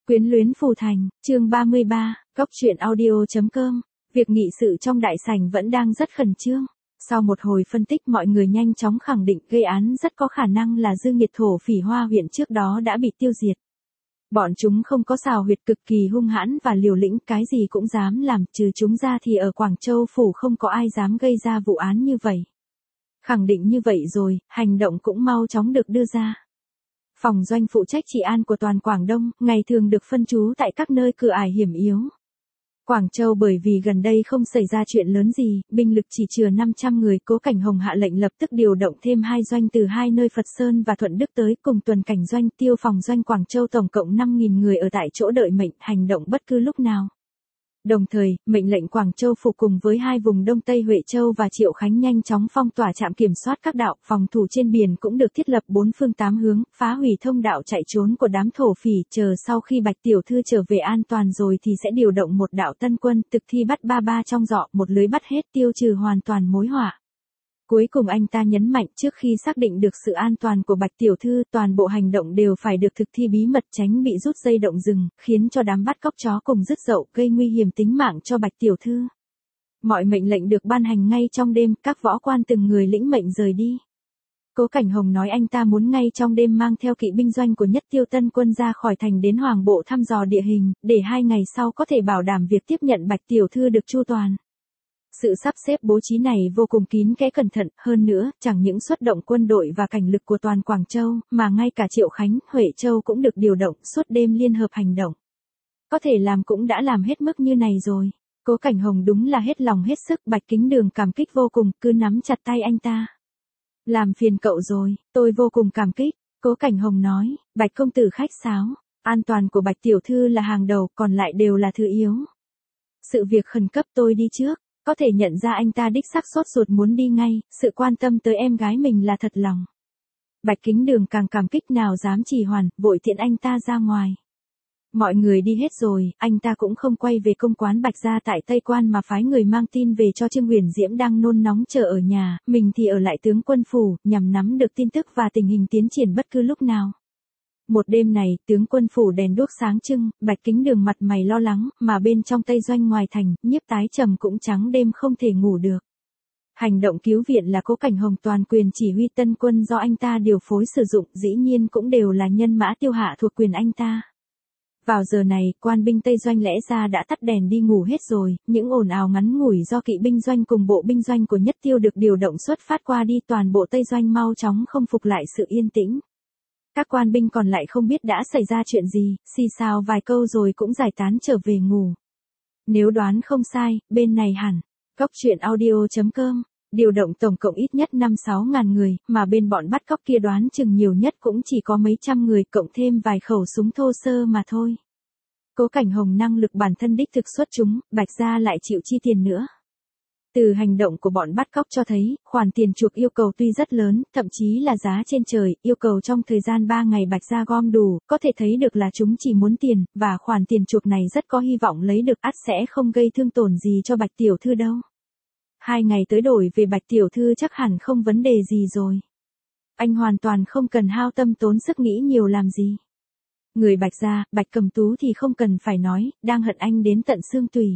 Quyến luyến phù thành, chương 33, góc truyện audio.com. Việc nghị sự trong đại sảnh vẫn đang rất khẩn trương. Sau một hồi phân tích, mọi người nhanh chóng khẳng định gây án rất có khả năng là Dương Nghiệt thổ phỉ Hoa huyện trước đó đã bị tiêu diệt. Bọn chúng không có xào huyệt, cực kỳ hung hãn và liều lĩnh, cái gì cũng dám làm, trừ chúng ra thì ở Quảng Châu phủ không có ai dám gây ra vụ án như vậy. Khẳng định như vậy rồi, hành động cũng mau chóng được đưa ra. Phòng doanh phụ trách trị an của toàn Quảng Đông, ngày thường được phân trú tại các nơi cửa ải hiểm yếu. Quảng Châu bởi vì gần đây không xảy ra chuyện lớn gì, binh lực chỉ chừa 500 người, Cố Cảnh Hồng hạ lệnh lập tức điều động thêm 2 doanh từ 2 nơi Phật Sơn và Thuận Đức tới, cùng tuần cảnh doanh, tiêu phòng doanh Quảng Châu tổng cộng 5.000 người ở tại chỗ đợi mệnh, hành động bất cứ lúc nào. Đồng thời, mệnh lệnh Quảng Châu phủ cùng với 2 vùng Đông Tây Huệ Châu và Triệu Khánh nhanh chóng phong tỏa trạm kiểm soát các đạo, phòng thủ trên biển cũng được thiết lập 4 phương 8 hướng, phá hủy thông đạo chạy trốn của đám thổ phỉ, chờ sau khi Bạch tiểu thư trở về an toàn rồi thì sẽ điều động một đạo tân quân, thực thi bắt ba ba trong giỏ, một lưới bắt hết, tiêu trừ hoàn toàn mối họa. Cuối cùng anh ta nhấn mạnh, trước khi xác định được sự an toàn của Bạch tiểu thư, toàn bộ hành động đều phải được thực thi bí mật, tránh bị rút dây động rừng, khiến cho đám bắt cóc chó cùng rứt dậu, gây nguy hiểm tính mạng cho Bạch tiểu thư. Mọi mệnh lệnh được ban hành ngay trong đêm, các võ quan từng người lĩnh mệnh rời đi. Cố Cảnh Hồng nói anh ta muốn ngay trong đêm mang theo kỵ binh doanh của Nhất Tiêu Tân quân ra khỏi thành đến Hoàng Bộ thăm dò địa hình, để 2 ngày sau có thể bảo đảm việc tiếp nhận Bạch tiểu thư được chu toàn. Sự sắp xếp bố trí này vô cùng kín kẽ cẩn thận, hơn nữa, chẳng những xuất động quân đội và cảnh lực của toàn Quảng Châu, mà ngay cả Triệu Khánh, Huệ Châu cũng được điều động, suốt đêm liên hợp hành động. Có thể làm cũng đã làm hết mức như này rồi. Cố Cảnh Hồng đúng là hết lòng hết sức, Bạch Kính Đường cảm kích vô cùng, cứ nắm chặt tay anh ta. Làm phiền cậu rồi, tôi vô cùng cảm kích, Cố Cảnh Hồng nói, Bạch công tử khách sáo, an toàn của Bạch tiểu thư là hàng đầu, còn lại đều là thứ yếu. Sự việc khẩn cấp tôi đi trước. Có thể nhận ra anh ta đích xác sốt ruột muốn đi ngay, sự quan tâm tới em gái mình là thật lòng. Bạch Kính Đường càng cảm kích, nào dám trì hoãn, vội tiễn anh ta ra ngoài. Mọi người đi hết rồi, anh ta cũng không quay về công quán Bạch gia tại Tây Quan mà phái người mang tin về cho Trương Huyền Diễm đang nôn nóng chờ ở nhà, mình thì ở lại tướng quân phủ, nhằm nắm được tin tức và tình hình tiến triển bất cứ lúc nào. Một đêm này, tướng quân phủ đèn đuốc sáng trưng, Bạch Kính Đường mặt mày lo lắng, mà bên trong Tây doanh ngoài thành, Nhiếp Tái Trầm cũng trắng đêm không thể ngủ được. Hành động cứu viện là Cố Cảnh Hồng toàn quyền chỉ huy tân quân do anh ta điều phối sử dụng, dĩ nhiên cũng đều là nhân mã tiêu hạ thuộc quyền anh ta. Vào giờ này, quan binh Tây doanh lẽ ra đã tắt đèn đi ngủ hết rồi, những ồn ào ngắn ngủi do kỵ binh doanh cùng bộ binh doanh của Nhất Tiêu được điều động xuất phát qua đi, toàn bộ Tây doanh mau chóng không phục lại sự yên tĩnh. Các quan binh còn lại không biết đã xảy ra chuyện gì, xì xào vài câu rồi cũng giải tán trở về ngủ. Nếu đoán không sai, bên này hẳn, góc truyện audio.com, điều động tổng cộng ít nhất 5-6 ngàn người, mà bên bọn bắt cóc kia đoán chừng nhiều nhất cũng chỉ có mấy trăm người, cộng thêm vài khẩu súng thô sơ mà thôi. Cố Cảnh Hồng năng lực bản thân đích thực xuất chúng, Bạch gia lại chịu chi tiền nữa. Từ hành động của bọn bắt cóc cho thấy, khoản tiền chuộc yêu cầu tuy rất lớn, thậm chí là giá trên trời, yêu cầu trong thời gian 3 ngày Bạch gia gom đủ, có thể thấy được là chúng chỉ muốn tiền, và khoản tiền chuộc này rất có hy vọng lấy được, ắt sẽ không gây thương tổn gì cho Bạch tiểu thư đâu. 2 ngày tới đổi về Bạch tiểu thư chắc hẳn không vấn đề gì rồi. Anh hoàn toàn không cần hao tâm tốn sức nghĩ nhiều làm gì. Người Bạch gia, Bạch Cầm Tú thì không cần phải nói, đang hận anh đến tận xương tủy.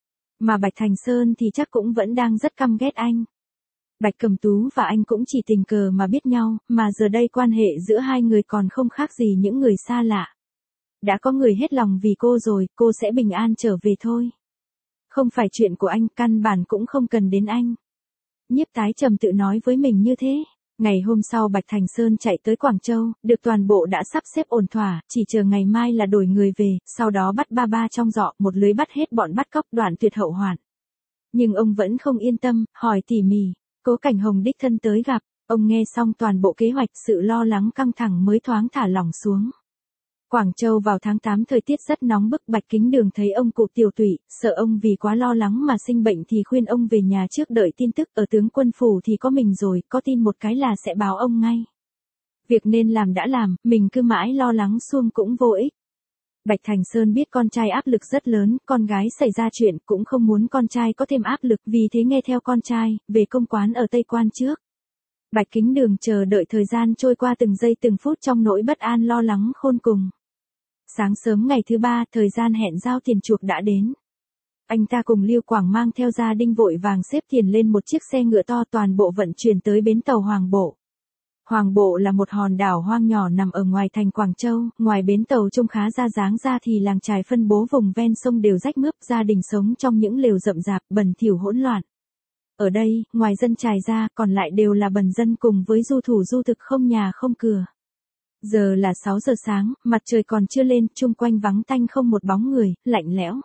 Mà Bạch Thành Sơn thì chắc cũng vẫn đang rất căm ghét anh. Bạch Cầm Tú và anh cũng chỉ tình cờ mà biết nhau, mà giờ đây quan hệ giữa hai người còn không khác gì những người xa lạ. Đã có người hết lòng vì cô rồi, cô sẽ bình an trở về thôi. Không phải chuyện của anh, căn bản cũng không cần đến anh. Nhiếp Tái Trầm tự nói với mình như thế. Ngày hôm sau Bạch Thành Sơn chạy tới Quảng Châu, được toàn bộ đã sắp xếp ổn thỏa, chỉ chờ ngày mai là đổi người về, sau đó bắt ba ba trong giỏ, một lưới bắt hết bọn bắt cóc, đoạn tuyệt hậu hoạn. Nhưng ông vẫn không yên tâm, hỏi tỉ mỉ, Cố Cảnh Hồng đích thân tới gặp, ông nghe xong toàn bộ kế hoạch, sự lo lắng căng thẳng mới thoáng thả lỏng xuống. Quảng Châu vào tháng 8 thời tiết rất nóng bức, Bạch Kính Đường thấy ông cụ tiểu tụy, sợ ông vì quá lo lắng mà sinh bệnh thì khuyên ông về nhà trước đợi tin tức, ở tướng quân phủ thì có mình rồi, có tin một cái là sẽ báo ông ngay. Việc nên làm đã làm, mình cứ mãi lo lắng suông cũng vô ích. Bạch Thành Sơn biết con trai áp lực rất lớn, con gái xảy ra chuyện cũng không muốn con trai có thêm áp lực, vì thế nghe theo con trai, về công quán ở Tây Quan trước. Bạch Kính Đường chờ đợi thời gian trôi qua từng giây từng phút trong nỗi bất an lo lắng khôn cùng. Sáng sớm ngày thứ 3, thời gian hẹn giao tiền chuộc đã đến. Anh ta cùng Lưu Quảng mang theo gia đình vội vàng xếp tiền lên một chiếc xe ngựa to, toàn bộ vận chuyển tới bến tàu Hoàng Bộ. Hoàng Bộ là một hòn đảo hoang nhỏ nằm ở ngoài thành Quảng Châu, ngoài bến tàu trông khá ra dáng ra thì làng chài phân bố vùng ven sông đều rách mướp, gia đình sống trong những lều rậm rạp, bẩn thỉu hỗn loạn. Ở đây, ngoài dân chài ra, còn lại đều là bần dân cùng với du thủ du thực không nhà không cửa. Giờ là 6 giờ sáng, mặt trời còn chưa lên, chung quanh vắng tanh không một bóng người, lạnh lẽo.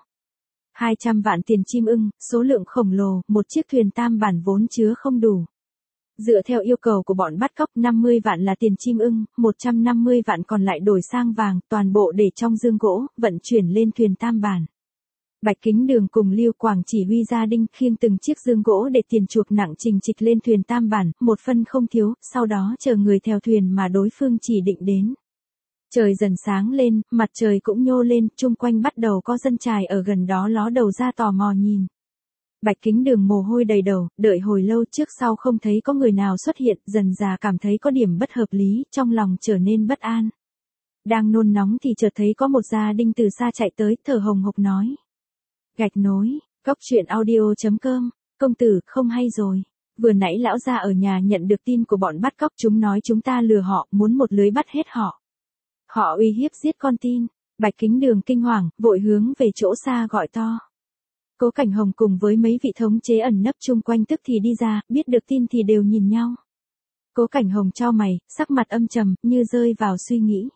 200 vạn tiền chim ưng, số lượng khổng lồ, một chiếc thuyền tam bản vốn chứa không đủ. Dựa theo yêu cầu của bọn bắt cóc, 50 vạn là tiền chim ưng, 150 vạn còn lại đổi sang vàng, toàn bộ để trong dương gỗ, vận chuyển lên thuyền tam bản. Bạch Kính Đường cùng Lưu Quảng chỉ huy gia đình khiêng từng chiếc dương gỗ để tiền chuộc nặng trình trịch lên thuyền tam bản, một phân không thiếu, sau đó chờ người theo thuyền mà đối phương chỉ định đến. Trời dần sáng lên, mặt trời cũng nhô lên, chung quanh bắt đầu có dân chài ở gần đó ló đầu ra tò mò nhìn. Bạch Kính Đường mồ hôi đầy đầu, đợi hồi lâu trước sau không thấy có người nào xuất hiện, dần dà cảm thấy có điểm bất hợp lý, trong lòng trở nên bất an. Đang nôn nóng thì chợt thấy có một gia đình từ xa chạy tới, thở hồng hộc nói. Gạch nối, cóc truyện audio.com, công tử, không hay rồi. Vừa nãy lão gia ở nhà nhận được tin của bọn bắt cóc, chúng nói chúng ta lừa họ, muốn một lưới bắt hết họ. Họ uy hiếp giết con tin. Bạch Kính Đường kinh hoàng, vội hướng về chỗ xa gọi to. Cố Cảnh Hồng cùng với mấy vị thống chế ẩn nấp chung quanh tức thì đi ra, biết được tin thì đều nhìn nhau. Cố Cảnh Hồng chau mày, sắc mặt âm trầm, như rơi vào suy nghĩ.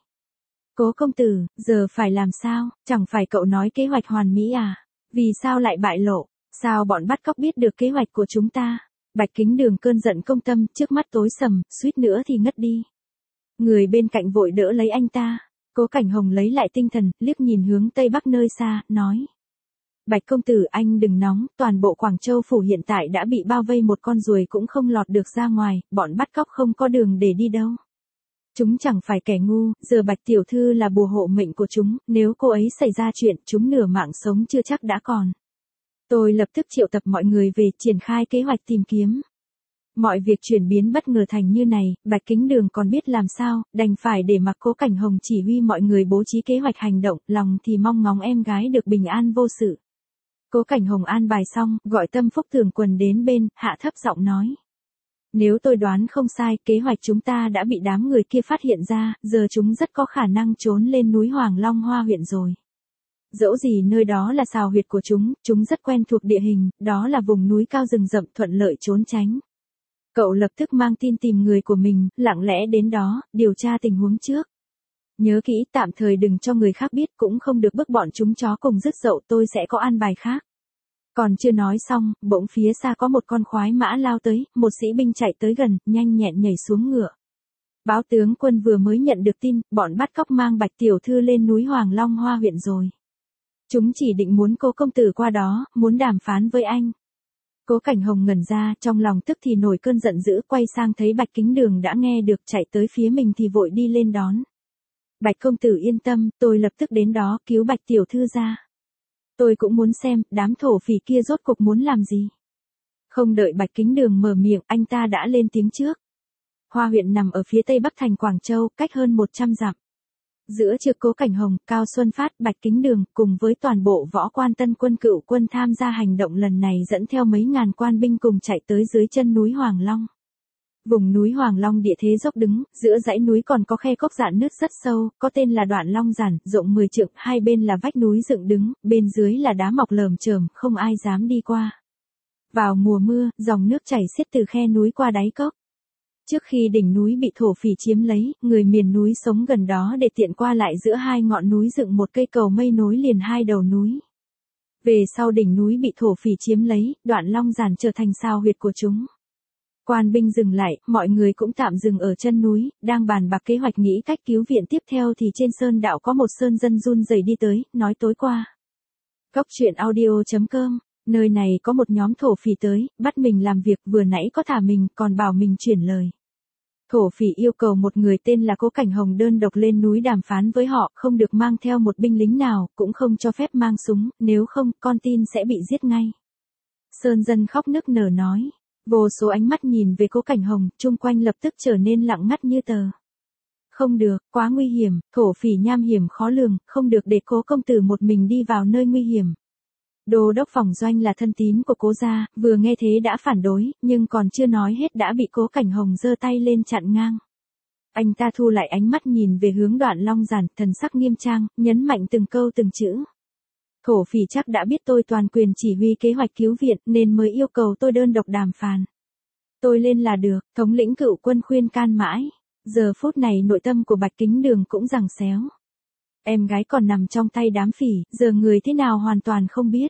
Cố công tử, giờ phải làm sao, chẳng phải cậu nói kế hoạch hoàn mỹ à? Vì sao lại bại lộ? Sao bọn bắt cóc biết được kế hoạch của chúng ta? Bạch Kính Đường cơn giận công tâm, trước mắt tối sầm, suýt nữa thì ngất đi. Người bên cạnh vội đỡ lấy anh ta. Cố Cảnh Hồng lấy lại tinh thần, liếc nhìn hướng tây bắc nơi xa, nói. Bạch công tử, anh đừng nóng, toàn bộ Quảng Châu phủ hiện tại đã bị bao vây, một con ruồi cũng không lọt được ra ngoài, bọn bắt cóc không có đường để đi đâu. Chúng chẳng phải kẻ ngu, giờ Bạch tiểu thư là bùa hộ mệnh của chúng, nếu cô ấy xảy ra chuyện, chúng nửa mạng sống chưa chắc đã còn. Tôi lập tức triệu tập mọi người về, triển khai kế hoạch tìm kiếm. Mọi việc chuyển biến bất ngờ thành như này, Bạch Kính Đường còn biết làm sao, đành phải để mặc Cố Cảnh Hồng chỉ huy mọi người bố trí kế hoạch hành động, lòng thì mong ngóng em gái được bình an vô sự. Cố Cảnh Hồng an bài xong, gọi Tâm Phúc Thường Quần đến bên, hạ thấp giọng nói. Nếu tôi đoán không sai, kế hoạch chúng ta đã bị đám người kia phát hiện ra, giờ chúng rất có khả năng trốn lên núi Hoàng Long Hoa huyện rồi. Dẫu gì nơi đó là sào huyệt của chúng rất quen thuộc địa hình, đó là vùng núi cao rừng rậm thuận lợi trốn tránh. Cậu lập tức mang tin tìm người của mình, lặng lẽ đến đó, điều tra tình huống trước. Nhớ kỹ, tạm thời đừng cho người khác biết, cũng không được bức bọn chúng chó cùng rứt dậu, tôi sẽ có an bài khác. Còn chưa nói xong, bỗng phía xa có một con khoái mã lao tới, một sĩ binh chạy tới gần, nhanh nhẹn nhảy xuống ngựa. Báo tướng quân vừa mới nhận được tin, bọn bắt cóc mang Bạch tiểu thư lên núi Hoàng Long Hoa huyện rồi. Chúng chỉ định muốn Cố công tử qua đó, muốn đàm phán với anh. Cố Cảnh Hồng ngẩn ra, trong lòng tức thì nổi cơn giận dữ, quay sang thấy Bạch Kính Đường đã nghe được, chạy tới phía mình thì vội đi lên đón. Bạch công tử yên tâm, tôi lập tức đến đó, cứu Bạch tiểu thư ra. Tôi cũng muốn xem, đám thổ phỉ kia rốt cục muốn làm gì. Không đợi Bạch Kính Đường mở miệng, anh ta đã lên tiếng trước. Hoa huyện nằm ở phía tây bắc thành Quảng Châu, cách hơn 100 dặm. Giữa trưa Cố Cảnh Hồng, Cao Xuân Phát, Bạch Kính Đường, cùng với toàn bộ võ quan tân quân cựu quân tham gia hành động lần này, dẫn theo mấy ngàn quan binh cùng chạy tới dưới chân núi Hoàng Long. Vùng núi Hoàng Long địa thế dốc đứng, giữa dãy núi còn có khe cốc rạn nước rất sâu, có tên là Đoạn Long Giản, rộng 10 trượng, hai bên là vách núi dựng đứng, bên dưới là đá mọc lởm chởm, không ai dám đi qua. Vào mùa mưa, dòng nước chảy xiết từ khe núi qua đáy cốc. Trước khi đỉnh núi bị thổ phỉ chiếm lấy, người miền núi sống gần đó để tiện qua lại giữa hai ngọn núi dựng một cây cầu mây nối liền hai đầu núi. Về sau đỉnh núi bị thổ phỉ chiếm lấy, Đoạn Long Giản trở thành sao huyệt của chúng. Quan binh dừng lại, mọi người cũng tạm dừng ở chân núi, đang bàn bạc kế hoạch nghĩ cách cứu viện tiếp theo thì trên sơn đạo có một sơn dân run rẩy đi tới, nói tối qua. Cóc truyện audio.com, nơi này có một nhóm thổ phỉ tới, bắt mình làm việc, vừa nãy có thả mình, còn bảo mình chuyển lời. Thổ phỉ yêu cầu một người tên là Cố Cảnh Hồng đơn độc lên núi đàm phán với họ, không được mang theo một binh lính nào, cũng không cho phép mang súng, nếu không, con tin sẽ bị giết ngay. Sơn dân khóc nức nở nói. Vô số ánh mắt nhìn về Cố Cảnh Hồng, chung quanh lập tức trở nên lặng ngắt như tờ. Không được, quá nguy hiểm, thổ phỉ nham hiểm khó lường, không được để Cố công tử một mình đi vào nơi nguy hiểm. Đô đốc phòng doanh là thân tín của Cố gia, vừa nghe thế đã phản đối, nhưng còn chưa nói hết đã bị Cố Cảnh Hồng giơ tay lên chặn ngang. Anh ta thu lại ánh mắt nhìn về hướng Đoạn Long Giản, thần sắc nghiêm trang, nhấn mạnh từng câu từng chữ. Thổ phỉ chắc đã biết tôi toàn quyền chỉ huy kế hoạch cứu viện nên mới yêu cầu tôi đơn độc đàm phán. Tôi lên là được, thống lĩnh cựu quân khuyên can mãi. Giờ phút này nội tâm của Bạch Kính Đường cũng giằng xéo. Em gái còn nằm trong tay đám phỉ, giờ người thế nào hoàn toàn không biết.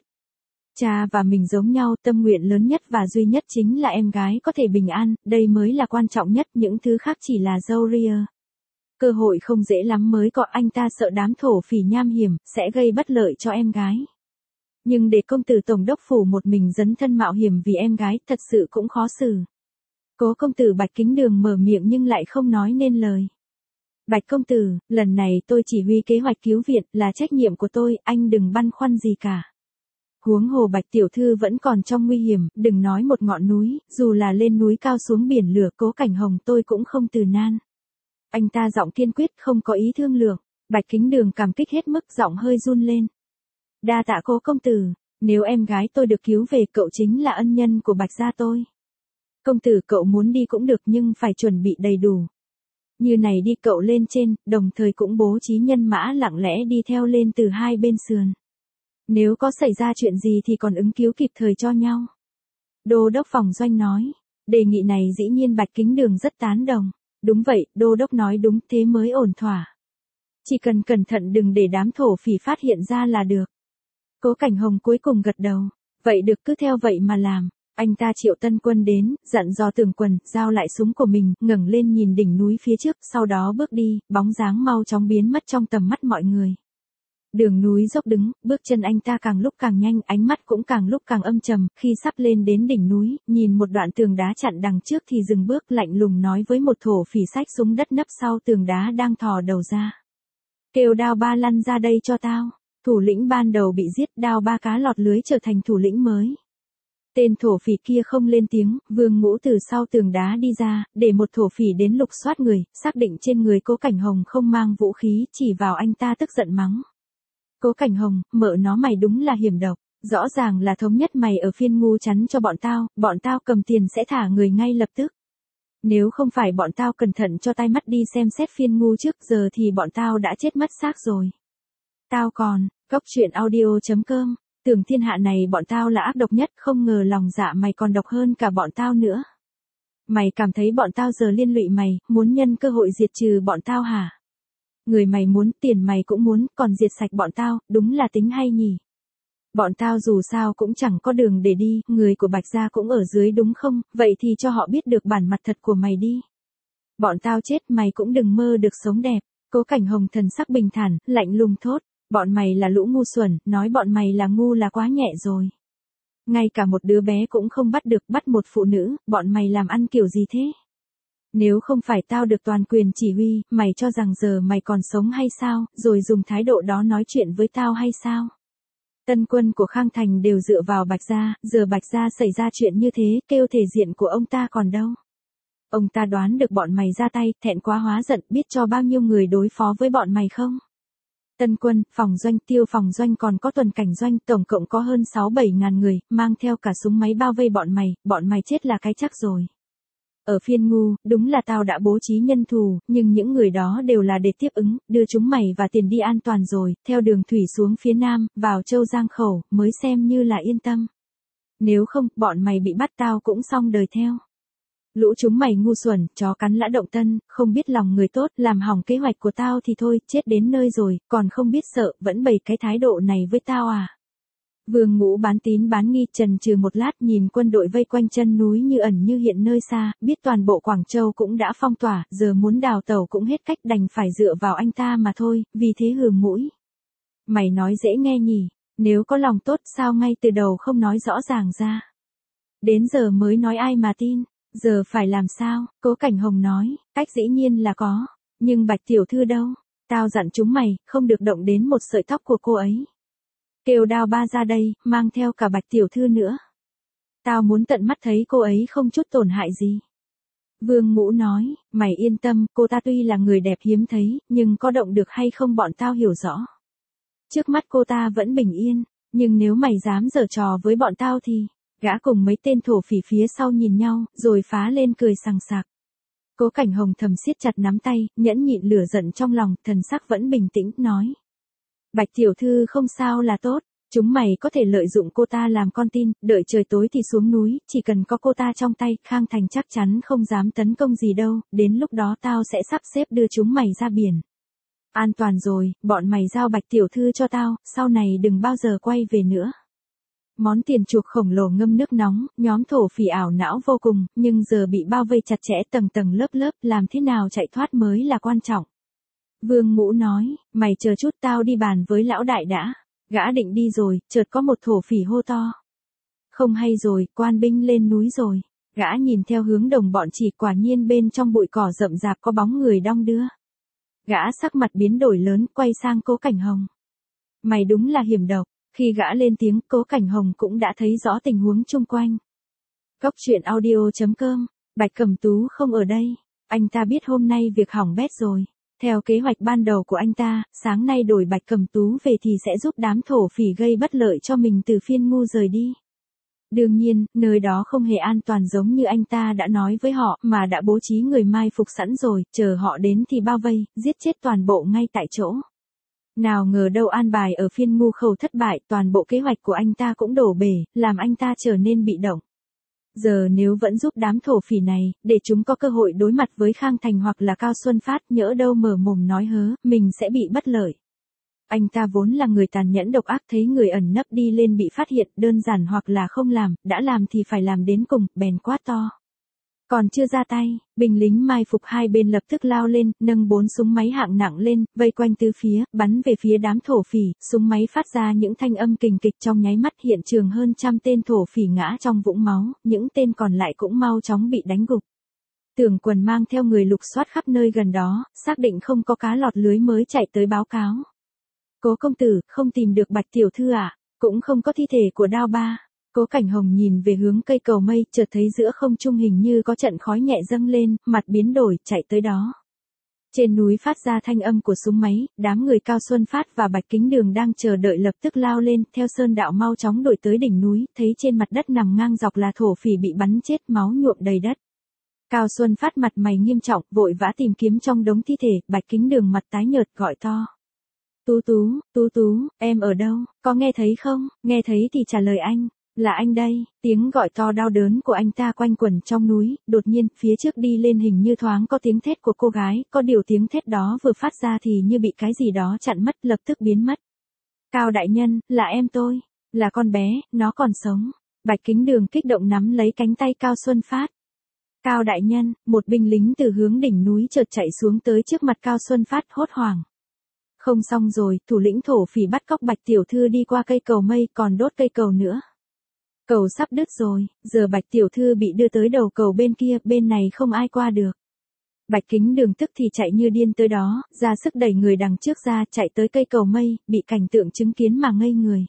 Cha và mình giống nhau, tâm nguyện lớn nhất và duy nhất chính là em gái có thể bình an, đây mới là quan trọng nhất, những thứ khác chỉ là râu ria. Cơ hội không dễ lắm mới có, anh ta sợ đám thổ phỉ nham hiểm, sẽ gây bất lợi cho em gái. Nhưng để công tử tổng đốc phủ một mình dấn thân mạo hiểm vì em gái, thật sự cũng khó xử. Cố công tử Bạch Kính Đường mở miệng nhưng lại không nói nên lời. Bạch công tử, lần này tôi chỉ huy kế hoạch cứu viện, là trách nhiệm của tôi, anh đừng băn khoăn gì cả. Huống hồ Bạch tiểu thư vẫn còn trong nguy hiểm, đừng nói một ngọn núi, dù là lên núi cao xuống biển lửa, Cố Cảnh Hồng tôi cũng không từ nan. Anh ta giọng kiên quyết, không có ý thương lượng. Bạch Kính Đường cảm kích hết mức, giọng hơi run lên. Đa tạ Cố công tử, nếu em gái tôi được cứu về, cậu chính là ân nhân của Bạch gia tôi. Công tử cậu muốn đi cũng được nhưng phải chuẩn bị đầy đủ. Như này đi, cậu lên trên, đồng thời cũng bố trí nhân mã lặng lẽ đi theo lên từ hai bên sườn. Nếu có xảy ra chuyện gì thì còn ứng cứu kịp thời cho nhau. Đô đốc phòng doanh nói. Đề nghị này dĩ nhiên Bạch Kính Đường rất tán đồng. Đúng vậy, đô đốc nói đúng, thế mới ổn thỏa. Chỉ cần cẩn thận đừng để đám thổ phỉ phát hiện ra là được. Cố Cảnh Hồng cuối cùng gật đầu. Vậy được, cứ theo vậy mà làm. Anh ta triệu Tân Quân đến, dặn dò Tưởng Quần, giao lại súng của mình, ngẩng lên nhìn đỉnh núi phía trước, sau đó bước đi, bóng dáng mau chóng biến mất trong tầm mắt mọi người. Đường núi dốc đứng, bước chân anh ta càng lúc càng nhanh, ánh mắt cũng càng lúc càng âm trầm, khi sắp lên đến đỉnh núi, nhìn một đoạn tường đá chặn đằng trước thì dừng bước, lạnh lùng nói với một thổ phỉ xách súng đất nấp sau tường đá đang thò đầu ra. Kêu Đao Ba lăn ra đây cho tao. Thủ lĩnh ban đầu bị giết, Đao Ba cá lọt lưới trở thành thủ lĩnh mới. Tên thổ phỉ kia không lên tiếng, Vương Ngũ từ sau tường đá đi ra, để một thổ phỉ đến lục soát người, xác định trên người Cố Cảnh Hồng không mang vũ khí, chỉ vào anh ta tức giận mắng. Cố Cảnh Hồng, mợ nó mày đúng là hiểm độc, rõ ràng là thống nhất mày ở phiên ngu chắn cho bọn tao cầm tiền sẽ thả người ngay lập tức. Nếu không phải bọn tao cẩn thận cho tai mắt đi xem xét phiên ngu trước giờ thì bọn tao đã chết mất xác rồi. Tao còn, Cốc truyện audio.com, tưởng thiên hạ này bọn tao là ác độc nhất, không ngờ lòng dạ mày còn độc hơn cả bọn tao nữa. Mày cảm thấy bọn tao giờ liên lụy mày, muốn nhân cơ hội diệt trừ bọn tao hả? Người mày muốn, tiền mày cũng muốn, còn diệt sạch bọn tao, đúng là tính hay nhỉ? Bọn tao dù sao cũng chẳng có đường để đi, người của Bạch gia cũng ở dưới đúng không, vậy thì cho họ biết được bản mặt thật của mày đi. Bọn tao chết mày cũng đừng mơ được sống đẹp. Cố Cảnh Hồng thần sắc bình thản, lạnh lùng thốt, bọn mày là lũ ngu xuẩn, nói bọn mày là ngu là quá nhẹ rồi. Ngay cả một đứa bé cũng không bắt được, bắt một phụ nữ, bọn mày làm ăn kiểu gì thế? Nếu không phải tao được toàn quyền chỉ huy, mày cho rằng giờ mày còn sống hay sao, rồi dùng thái độ đó nói chuyện với tao hay sao? Tân quân của Khang Thành đều dựa vào Bạch gia, giờ Bạch gia xảy ra chuyện như thế, kêu thể diện của ông ta còn đâu. Ông ta đoán được bọn mày ra tay, thẹn quá hóa giận, biết cho bao nhiêu người đối phó với bọn mày không? Tân quân, phòng doanh, tiêu phòng doanh còn có tuần cảnh doanh, tổng cộng có hơn 6-7 ngàn người, mang theo cả súng máy bao vây bọn mày chết là cái chắc rồi. Ở phiên ngu, đúng là tao đã bố trí nhân thù, nhưng những người đó đều là để tiếp ứng, đưa chúng mày và tiền đi an toàn rồi, theo đường thủy xuống phía nam, vào Châu Giang Khẩu, mới xem như là yên tâm. Nếu không, bọn mày bị bắt tao cũng xong đời theo. Lũ chúng mày ngu xuẩn, chó cắn lã động tân, không biết lòng người tốt, làm hỏng kế hoạch của tao thì thôi, chết đến nơi rồi, còn không biết sợ, vẫn bày cái thái độ này với tao à? Vương Ngũ bán tín bán nghi, chần chừ một lát, nhìn quân đội vây quanh chân núi như ẩn như hiện nơi xa, biết toàn bộ Quảng Châu cũng đã phong tỏa, giờ muốn đào tẩu cũng hết cách, đành phải dựa vào anh ta mà thôi, vì thế hừ mũi. Mày nói dễ nghe nhỉ, nếu có lòng tốt sao ngay từ đầu không nói rõ ràng ra. Đến giờ mới nói ai mà tin, giờ phải làm sao? Cố Cảnh Hồng nói, cách dĩ nhiên là có, nhưng Bạch tiểu thư đâu? Tao dặn chúng mày, không được động đến một sợi tóc của cô ấy. Kêu Đao Ba ra đây, mang theo cả Bạch tiểu thư nữa. Tao muốn tận mắt thấy cô ấy không chút tổn hại gì. Vương Ngũ nói, mày yên tâm, cô ta tuy là người đẹp hiếm thấy, nhưng có động được hay không bọn tao hiểu rõ. Trước mắt cô ta vẫn bình yên, nhưng nếu mày dám giở trò với bọn tao thì, gã cùng mấy tên thổ phỉ phía sau nhìn nhau, rồi phá lên cười sằng sặc. Cố Cảnh Hồng thầm siết chặt nắm tay, nhẫn nhịn lửa giận trong lòng, thần sắc vẫn bình tĩnh, nói. Bạch tiểu thư không sao là tốt, chúng mày có thể lợi dụng cô ta làm con tin, đợi trời tối thì xuống núi, chỉ cần có cô ta trong tay, Khang Thành chắc chắn không dám tấn công gì đâu, đến lúc đó tao sẽ sắp xếp đưa chúng mày ra biển. An toàn rồi, bọn mày giao Bạch tiểu thư cho tao, sau này đừng bao giờ quay về nữa. Món tiền chuộc khổng lồ ngâm nước nóng, nhóm thổ phỉ ảo não vô cùng, nhưng giờ bị bao vây chặt chẽ tầng tầng lớp lớp, làm thế nào chạy thoát mới là quan trọng. Vương Ngũ nói, mày chờ chút tao đi bàn với lão đại đã. Gã định đi rồi, chợt có một thổ phỉ hô to. Không hay rồi, quan binh lên núi rồi. Gã nhìn theo hướng đồng bọn chỉ, quả nhiên bên trong bụi cỏ rậm rạp có bóng người đong đưa. Gã sắc mặt biến đổi lớn, quay sang Cố Cảnh Hồng. Mày đúng là hiểm độc. Khi gã lên tiếng, Cố Cảnh Hồng cũng đã thấy rõ tình huống chung quanh. Góc truyện audio.com, Bạch Cẩm Tú không ở đây. Anh ta biết hôm nay việc hỏng bét rồi. Theo kế hoạch ban đầu của anh ta, sáng nay đổi Bạch Cẩm Tú về thì sẽ giúp đám thổ phỉ gây bất lợi cho mình từ Phiên Ngu rời đi. Đương nhiên, nơi đó không hề an toàn giống như anh ta đã nói với họ, mà đã bố trí người mai phục sẵn rồi, chờ họ đến thì bao vây, giết chết toàn bộ ngay tại chỗ. Nào ngờ đâu an bài ở Phiên Ngu khẩu thất bại, toàn bộ kế hoạch của anh ta cũng đổ bể, làm anh ta trở nên bị động. Giờ nếu vẫn giúp đám thổ phỉ này, để chúng có cơ hội đối mặt với Khang Thành hoặc là Cao Xuân Phát, nhỡ đâu mở mồm nói hớ, mình sẽ bị bất lợi. Anh ta vốn là người tàn nhẫn độc ác, thấy người ẩn nấp đi lên bị phát hiện, đơn giản hoặc là không làm, đã làm thì phải làm đến cùng, bèn quát to. Còn chưa ra tay, binh lính mai phục hai bên lập tức lao lên, nâng 4 súng máy hạng nặng lên, vây quanh tứ phía, bắn về phía đám thổ phỉ, súng máy phát ra những thanh âm kình kịch, trong nháy mắt hiện trường hơn 100 tên thổ phỉ ngã trong vũng máu, những tên còn lại cũng mau chóng bị đánh gục. Tưởng Quần mang theo người lục soát khắp nơi gần đó, xác định không có cá lọt lưới mới chạy tới báo cáo. Cố công tử, không tìm được Bạch tiểu thư à? Cũng không có thi thể của Đao Ba. Cố Cảnh Hồng nhìn về hướng cây cầu mây, chợt thấy giữa không trung hình như có trận khói nhẹ dâng lên, mặt biến đổi, chạy tới đó. Trên núi phát ra thanh âm của súng máy, đám người Cao Xuân Phát và Bạch Kính Đường đang chờ đợi lập tức lao lên, theo sơn đạo mau chóng đuổi tới đỉnh núi, thấy trên mặt đất nằm ngang dọc là thổ phỉ bị bắn chết, máu nhuộm đầy đất. Cao Xuân Phát mặt mày nghiêm trọng, vội vã tìm kiếm trong đống thi thể, Bạch Kính Đường mặt tái nhợt gọi to. Tú Tú, em ở đâu, có nghe thấy không? Nghe thấy thì trả lời anh. Là anh đây. Tiếng gọi to đau đớn của anh ta quanh quẩn trong núi, đột nhiên, phía trước đi lên hình như thoáng có tiếng thét của cô gái, có điều tiếng thét đó vừa phát ra thì như bị cái gì đó chặn mất, lập tức biến mất. Cao đại nhân, là em tôi, là con bé, nó còn sống. Bạch Kính Đường kích động nắm lấy cánh tay Cao Xuân Phát. Cao đại nhân, một binh lính từ hướng đỉnh núi chợt chạy xuống tới trước mặt Cao Xuân Phát, hốt hoảng. Không xong rồi, thủ lĩnh thổ phỉ bắt cóc Bạch tiểu thư đi qua cây cầu mây, còn đốt cây cầu nữa. Cầu sắp đứt rồi, giờ Bạch tiểu thư bị đưa tới đầu cầu bên kia, bên này không ai qua được. Bạch Kính Đường tức thì chạy như điên tới đó, ra sức đẩy người đằng trước ra, chạy tới cây cầu mây, bị cảnh tượng chứng kiến mà ngây người.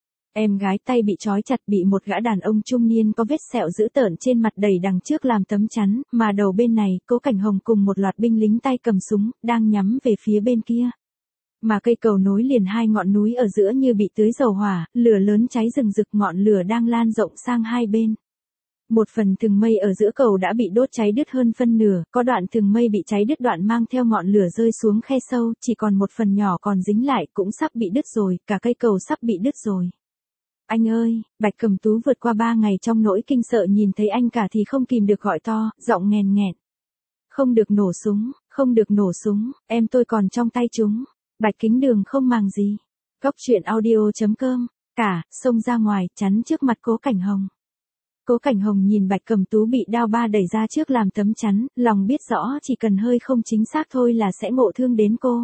Em gái tay bị trói chặt, bị một gã đàn ông trung niên có vết sẹo dữ tợn trên mặt đẩy đằng trước làm tấm chắn, mà đầu bên này, Cố Cảnh Hồng cùng một loạt binh lính tay cầm súng, đang nhắm về phía bên kia. Mà cây cầu nối liền hai ngọn núi ở giữa như bị tưới dầu hỏa, lửa lớn cháy rừng rực, ngọn lửa đang lan rộng sang hai bên. Một phần thừng mây ở giữa cầu đã bị đốt cháy đứt hơn phân nửa, có đoạn thừng mây bị cháy đứt đoạn mang theo ngọn lửa rơi xuống khe sâu, chỉ còn một phần nhỏ còn dính lại, cũng sắp bị đứt rồi, cả cây cầu sắp bị đứt rồi. Anh ơi, Bạch Cẩm Tú vượt qua 3 ngày trong nỗi kinh sợ nhìn thấy anh cả thì không kìm được gọi to, giọng nghèn nghẹn. Không được nổ súng, không được nổ súng, em tôi còn trong tay chúng. Bạch Kính Đường không màng gì. Góc truyện audio.com, cả, xông ra ngoài, chắn trước mặt Cố Cảnh Hồng. Cố Cảnh Hồng nhìn Bạch Cẩm Tú bị Đao Ba đẩy ra trước làm tấm chắn, lòng biết rõ chỉ cần hơi không chính xác thôi là sẽ ngộ thương đến cô.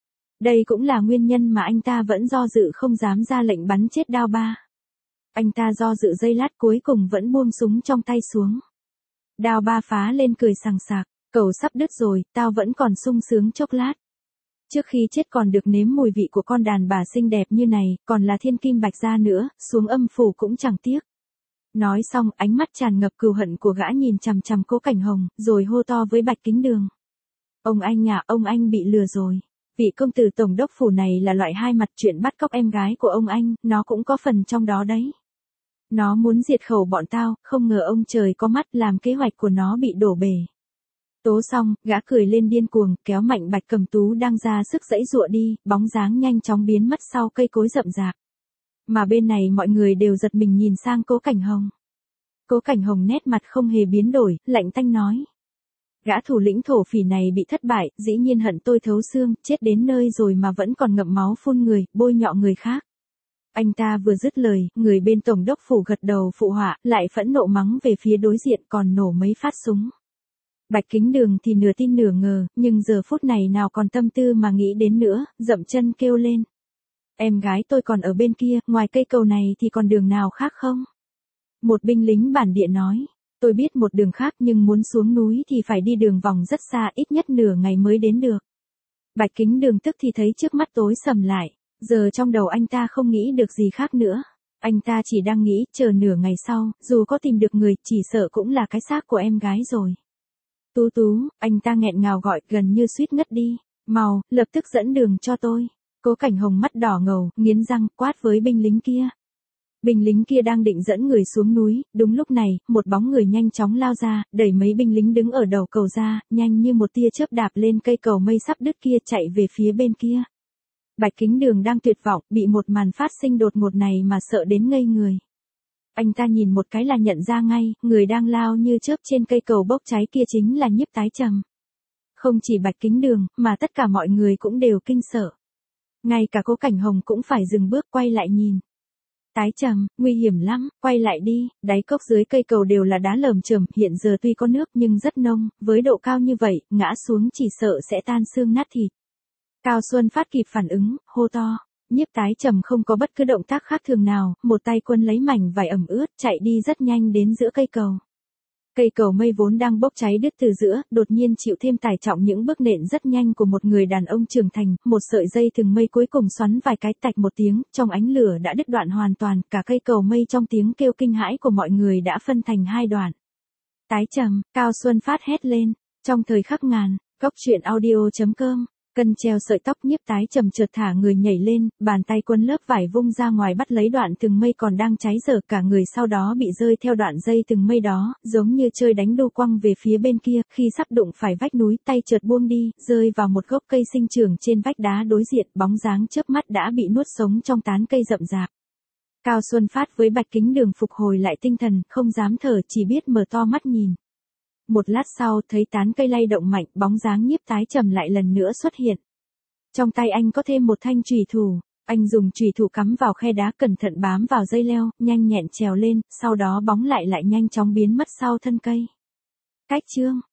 Đây cũng là nguyên nhân mà anh ta vẫn do dự không dám ra lệnh bắn chết Đao Ba. Anh ta do dự giây lát cuối cùng vẫn buông súng trong tay xuống. Đao Ba phá lên cười sằng sặc, cầu sắp đứt rồi, tao vẫn còn sung sướng chốc lát. Trước khi chết còn được nếm mùi vị của con đàn bà xinh đẹp như này, còn là thiên kim bạch gia nữa, xuống âm phủ cũng chẳng tiếc. Nói xong, ánh mắt tràn ngập cừu hận của gã nhìn chằm chằm Cố Cảnh Hồng, rồi hô to với Bạch Kính Đường. Ông anh à, ông anh bị lừa rồi. Vị công tử tổng đốc phủ này là loại hai mặt, chuyện bắt cóc em gái của ông anh, nó cũng có phần trong đó đấy. Nó muốn diệt khẩu bọn tao, không ngờ ông trời có mắt làm kế hoạch của nó bị đổ bể. Tố xong, gã cười lên điên cuồng, kéo mạnh Bạch Cẩm Tú đang ra sức giãy giụa đi, bóng dáng nhanh chóng biến mất sau cây cối rậm rạp. Mà bên này mọi người đều giật mình nhìn sang Cố Cảnh Hồng. Cố Cảnh Hồng nét mặt không hề biến đổi, lạnh tanh nói. Gã thủ lĩnh thổ phỉ này bị thất bại, dĩ nhiên hận tôi thấu xương, chết đến nơi rồi mà vẫn còn ngậm máu phun người, bôi nhọ người khác. Anh ta vừa dứt lời, người bên tổng đốc phủ gật đầu phụ họa, lại phẫn nộ mắng về phía đối diện còn nổ mấy phát súng. Bạch Kính Đường thì nửa tin nửa ngờ, nhưng giờ phút này nào còn tâm tư mà nghĩ đến nữa, dậm chân kêu lên. Em gái tôi còn ở bên kia, ngoài cây cầu này thì còn đường nào khác không? Một binh lính bản địa nói. Tôi biết một đường khác nhưng muốn xuống núi thì phải đi đường vòng rất xa, ít nhất nửa ngày mới đến được. Bạch Kính Đường tức thì thấy trước mắt tối sầm lại, giờ trong đầu anh ta không nghĩ được gì khác nữa. Anh ta chỉ đang nghĩ chờ nửa ngày sau, dù có tìm được người, chỉ sợ cũng là cái xác của em gái rồi. Tú Tú, anh ta nghẹn ngào gọi gần như suýt ngất đi. Mau, lập tức dẫn đường cho tôi. Cố Cảnh Hồng mắt đỏ ngầu, nghiến răng, quát với binh lính kia. Binh lính kia đang định dẫn người xuống núi, đúng lúc này, một bóng người nhanh chóng lao ra, đẩy mấy binh lính đứng ở đầu cầu ra, nhanh như một tia chớp đạp lên cây cầu mây sắp đứt kia chạy về phía bên kia. Bạch Kính Đường đang tuyệt vọng, bị một màn phát sinh đột ngột này mà sợ đến ngây người. Anh ta nhìn một cái là nhận ra ngay, người đang lao như chớp trên cây cầu bốc cháy kia chính là Nhiếp Tái Trầm. Không chỉ Bạch Kính Đường, mà tất cả mọi người cũng đều kinh sợ. Ngay cả Cố Cảnh Hồng cũng phải dừng bước quay lại nhìn. Tái Trầm, nguy hiểm lắm, quay lại đi, đáy cốc dưới cây cầu đều là đá lởm chởm, hiện giờ tuy có nước nhưng rất nông, với độ cao như vậy, ngã xuống chỉ sợ sẽ tan xương nát thịt. Cao Xuân Phát kịp phản ứng, hô to. Nhiếp Tái Trầm không có bất cứ động tác khác thường nào, một tay quân lấy mảnh vải ẩm ướt, chạy đi rất nhanh đến giữa cây cầu. Cây cầu mây vốn đang bốc cháy đứt từ giữa, đột nhiên chịu thêm tải trọng những bước nện rất nhanh của một người đàn ông trưởng thành, một sợi dây thừng mây cuối cùng xoắn vài cái tạch một tiếng, trong ánh lửa đã đứt đoạn hoàn toàn, cả cây cầu mây trong tiếng kêu kinh hãi của mọi người đã phân thành hai đoạn. Tái Trầm, Cao Xuân Phát hét lên, trong thời khắc ngàn, goctruyện.audio.com. Cân treo sợi tóc Nhiếp Tái Trầm chợt thả người nhảy lên, bàn tay quân lớp vải vung ra ngoài bắt lấy đoạn thừng mây còn đang cháy dở, cả người sau đó bị rơi theo đoạn dây thừng mây đó, giống như chơi đánh đu quăng về phía bên kia, khi sắp đụng phải vách núi, tay chợt buông đi, rơi vào một gốc cây sinh trưởng trên vách đá đối diện, bóng dáng chớp mắt đã bị nuốt sống trong tán cây rậm rạp. Cao Xuân Phát với Bạch Kính Đường phục hồi lại tinh thần, không dám thở, chỉ biết mở to mắt nhìn. Một lát sau, thấy tán cây lay động mạnh, bóng dáng Nhiếp Tái Trầm lại lần nữa xuất hiện. Trong tay anh có thêm một thanh chùy thủ, anh dùng chùy thủ cắm vào khe đá cẩn thận bám vào dây leo, nhanh nhẹn trèo lên, sau đó bóng lại nhanh chóng biến mất sau thân cây. Cách chương